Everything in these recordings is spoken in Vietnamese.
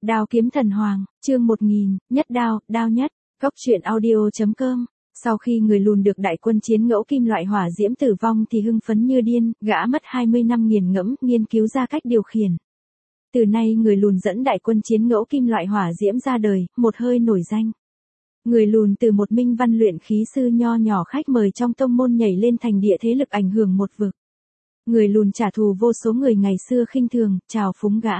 Đao kiếm thần hoàng, chương 1000, nhất đao, đao nhất, Cốc truyện audio.com. Sau khi người lùn được đại quân chiến ngẫu kim loại hỏa diễm tử vong thì hưng phấn như điên, gã mất 20 năm nghiền ngẫm, nghiên cứu ra cách điều khiển. Từ nay người lùn dẫn đại quân chiến ngẫu kim loại hỏa diễm ra đời, một hơi nổi danh. Người lùn từ một minh văn luyện khí sư nho nhỏ khách mời trong tông môn nhảy lên thành địa thế lực ảnh hưởng một vực. Người lùn trả thù vô số người ngày xưa khinh thường, trào phúng gã.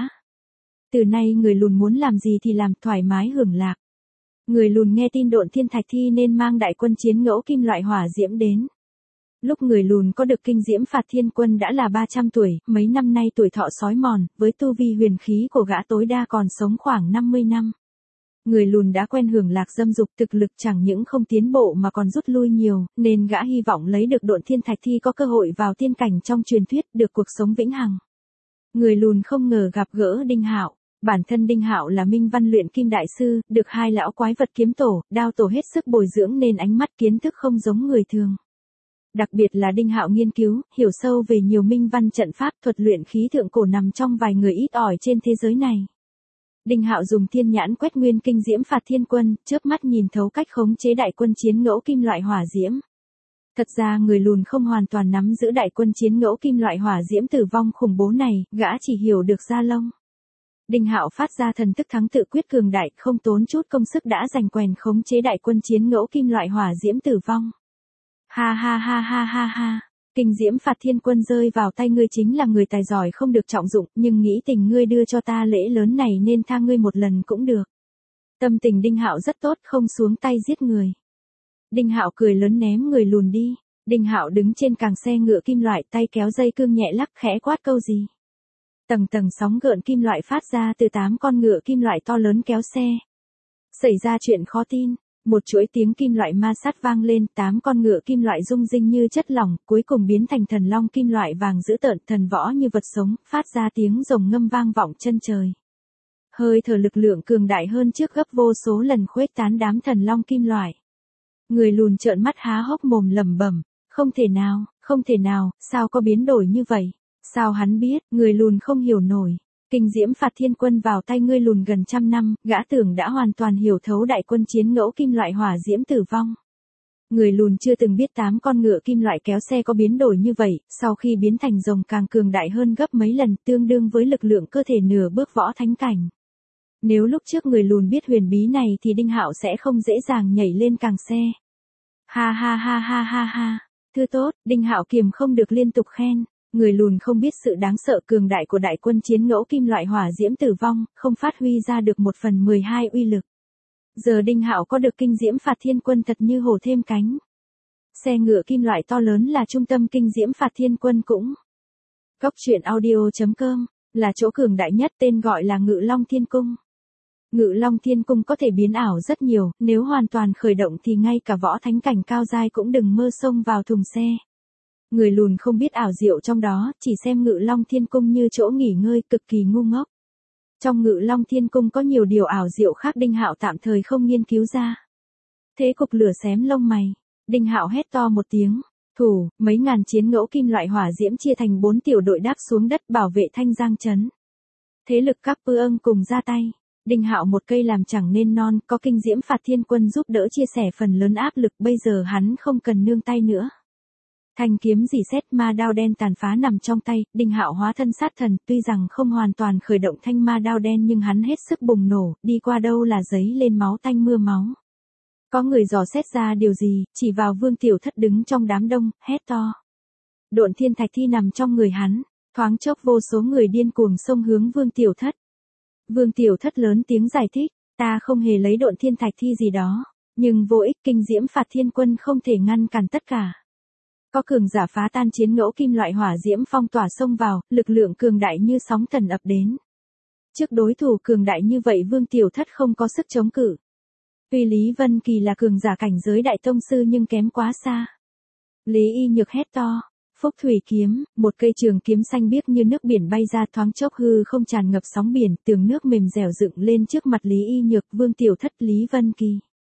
Từ nay người lùn muốn làm gì thì làm, thoải mái hưởng lạc. Người lùn nghe tin Độn Thiên Thạch Thi nên mang đại quân chiến ngẫu kim loại hỏa diễm đến. Lúc người lùn có được kinh diễm phạt thiên quân đã là 300 tuổi, mấy năm nay tuổi thọ sói mòn, với tu vi huyền khí của gã tối đa còn sống khoảng 50 năm. Người lùn đã quen hưởng lạc dâm dục, thực lực chẳng những không tiến bộ mà còn rút lui nhiều, nên gã hy vọng lấy được Độn Thiên Thạch Thi có cơ hội vào tiên cảnh trong truyền thuyết, được cuộc sống vĩnh hằng. Người lùn không ngờ gặp gỡ Đinh Hạo. Bản thân Đinh Hạo là minh văn luyện kim đại sư, được hai lão quái vật kiếm tổ, đao tổ hết sức bồi dưỡng nên ánh mắt kiến thức không giống người thường. Đặc biệt là Đinh Hạo nghiên cứu, hiểu sâu về nhiều minh văn trận pháp, thuật luyện khí thượng cổ nằm trong vài người ít ỏi trên thế giới này. Đinh Hạo dùng thiên nhãn quét nguyên kinh diễm phạt thiên quân, chớp mắt nhìn thấu cách khống chế đại quân chiến ngẫu kim loại hỏa diễm. Thật ra người lùn không hoàn toàn nắm giữ đại quân chiến ngẫu kim loại hỏa diễm tử vong khủng bố này, gã chỉ hiểu được da lông. Đinh Hạo phát ra thần thức thắng tự quyết cường đại, không tốn chút công sức đã giành quyền khống chế đại quân chiến ngẫu kim loại hỏa diễm tử vong. Ha ha ha ha ha ha, kinh diễm phạt thiên quân rơi vào tay ngươi chính là người tài giỏi không được trọng dụng, nhưng nghĩ tình ngươi đưa cho ta lễ lớn này nên tha ngươi một lần cũng được. Tâm tình Đinh Hạo rất tốt, không xuống tay giết người. Đinh Hạo cười lớn ném người lùn đi. Đinh Hạo đứng trên càng xe ngựa kim loại, tay kéo dây cương nhẹ lắc khẽ quát câu gì. Tầng tầng sóng gợn kim loại phát ra từ 8 con ngựa kim loại to lớn kéo xe. Xảy ra chuyện khó tin, một chuỗi tiếng kim loại ma sát vang lên, 8 con ngựa kim loại rung rinh như chất lỏng, cuối cùng biến thành thần long kim loại vàng dữ tợn, thần võ như vật sống, phát ra tiếng rồng ngâm vang vọng chân trời. Hơi thở lực lượng cường đại hơn trước gấp vô số lần khuếch tán đám thần long kim loại. Người lùn trợn mắt há hốc mồm lẩm bẩm, không thể nào, sao có biến đổi như vậy? Sao hắn biết, người lùn không hiểu nổi. Kinh diễm phạt thiên quân vào tay ngươi lùn gần trăm năm, gã tưởng đã hoàn toàn hiểu thấu đại quân chiến ngẫu kim loại hỏa diễm tử vong. Người lùn chưa từng biết 8 con ngựa kim loại kéo xe có biến đổi như vậy, sau khi biến thành rồng càng cường đại hơn gấp mấy lần, tương đương với lực lượng cơ thể nửa bước võ thánh cảnh. Nếu lúc trước người lùn biết huyền bí này thì Đinh Hạo sẽ không dễ dàng nhảy lên càng xe. Ha ha ha ha ha ha, thư tốt, Đinh Hạo kiềm không được liên tục khen. Người lùn không biết sự đáng sợ cường đại của đại quân chiến ngẫu kim loại hỏa diễm tử vong, không phát huy ra được 1/12 uy lực. Giờ Đinh Hạo có được kinh diễm phạt thiên quân thật như hổ thêm cánh. Xe ngựa kim loại to lớn là trung tâm kinh diễm phạt thiên quân cũng. Cốc truyện audio.com là chỗ cường đại nhất, tên gọi là Ngự Long Thiên Cung. Ngự Long Thiên Cung có thể biến ảo rất nhiều, nếu hoàn toàn khởi động thì ngay cả võ thánh cảnh cao giai cũng đừng mơ xông vào thùng xe. Người lùn không biết ảo diệu trong đó, chỉ xem Ngự Long Thiên Cung như chỗ nghỉ ngơi, cực kỳ ngu ngốc. Trong Ngự Long Thiên Cung có nhiều điều ảo diệu khác Đinh Hạo tạm thời không nghiên cứu ra. Thế cục lửa xém lông mày, Đinh Hạo hét to một tiếng, thủ, mấy ngàn chiến ngẫu kim loại hỏa diễm chia thành 4 tiểu đội đáp xuống đất bảo vệ Thanh Giang trấn. Thế lực các pư âng cùng ra tay. Đinh Hạo một cây làm chẳng nên non, có kinh diễm phạt thiên quân giúp đỡ chia sẻ phần lớn áp lực, bây giờ hắn không cần nương tay nữa. Thanh kiếm rỉ sét ma đao đen tàn phá nằm trong tay, Đinh Hạo hóa thân sát thần, tuy rằng không hoàn toàn khởi động thanh ma đao đen nhưng hắn hết sức bùng nổ, đi qua đâu là giấy lên máu tanh mưa máu. Có người dò xét ra điều gì, chỉ vào Vương Tiểu Thất đứng trong đám đông, hét to. Độn Thiên Thạch Thi nằm trong người hắn, thoáng chốc vô số người điên cuồng xông hướng Vương Tiểu Thất. Vương Tiểu Thất lớn tiếng giải thích, ta không hề lấy Độn Thiên Thạch Thi gì đó, nhưng vô ích, kinh diễm phạt thiên quân không thể ngăn cản tất cả. Có cường giả phá tan chiến ngẫu kim loại hỏa diễm phong tỏa xông vào, lực lượng cường đại như sóng thần ập đến. Trước đối thủ cường đại như vậy Vương Tiểu Thất không có sức chống cự. Tuy Lý Vân Kỳ là cường giả cảnh giới đại tông sư nhưng kém quá xa. Lý Y Nhược hét to, Phúc Thủy kiếm, một cây trường kiếm xanh biếc như nước biển bay ra, thoáng chốc hư không tràn ngập sóng biển, tường nước mềm dẻo dựng lên trước mặt Lý Y Nhược, Vương Tiểu Thất, Lý Vân Kỳ.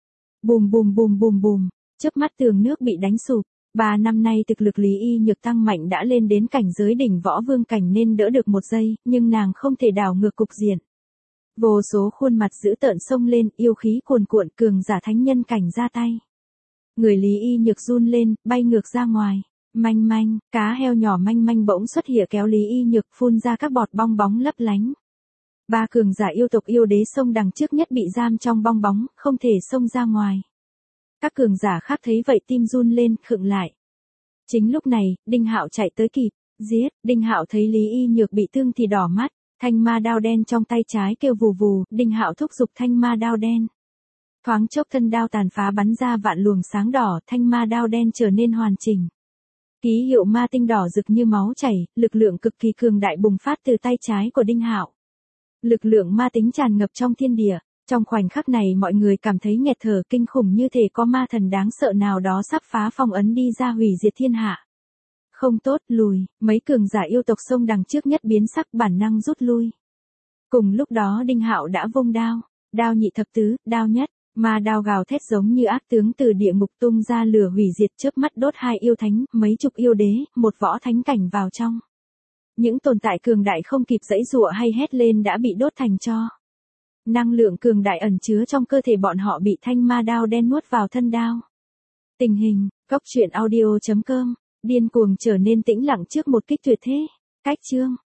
Bùm bùm bùm bùm bùm, chớp mắt tường nước bị đánh sụp. 3 năm nay thực lực Lý Y Nhược tăng mạnh đã lên đến cảnh giới đỉnh võ vương cảnh nên đỡ được một giây, nhưng nàng không thể đảo ngược cục diện. Vô số khuôn mặt dữ tợn xông lên, yêu khí cuồn cuộn, cường giả thánh nhân cảnh ra tay. Người Lý Y Nhược run lên, bay ngược ra ngoài. Manh manh, cá heo nhỏ manh manh bỗng xuất hiện kéo Lý Y Nhược phun ra các bọt bong bóng lấp lánh. Ba cường giả yêu tộc yêu đế xông đằng trước nhất bị giam trong bong bóng, không thể xông ra ngoài. Các cường giả khác thấy vậy tim run lên, khựng lại. Chính lúc này, Đinh Hạo chạy tới kịp, giết. Đinh Hạo thấy Lý Y Nhược bị thương thì đỏ mắt, thanh ma đao đen trong tay trái kêu vù vù, Đinh Hạo thúc giục thanh ma đao đen. Thoáng chốc thân đao tàn phá bắn ra vạn luồng sáng đỏ, thanh ma đao đen trở nên hoàn chỉnh. Ký hiệu ma tinh đỏ rực như máu chảy, lực lượng cực kỳ cường đại bùng phát từ tay trái của Đinh Hạo. Lực lượng ma tính tràn ngập trong thiên địa, trong khoảnh khắc này mọi người cảm thấy nghẹt thở, kinh khủng như thể có ma thần đáng sợ nào đó sắp phá phong ấn đi ra hủy diệt thiên hạ. Không tốt, lùi, mấy cường giả yêu tộc xông đằng trước nhất biến sắc, bản năng rút lui. Cùng lúc đó Đinh Hạo đã vung đao, đao nhị thập tứ, đao nhất, ma đao gào thét giống như ác tướng từ địa ngục tung ra lửa hủy diệt, chớp mắt đốt hai yêu thánh, mấy chục yêu đế, một võ thánh cảnh vào trong. Những tồn tại cường đại không kịp giãy giụa hay hét lên đã bị đốt thành tro. Năng lượng cường đại ẩn chứa trong cơ thể bọn họ bị thanh ma đao đen nuốt vào thân đao. Tình hình, Cốc Truyện Audio.com, điên cuồng trở nên tĩnh lặng trước một kích tuyệt thế. Cách chương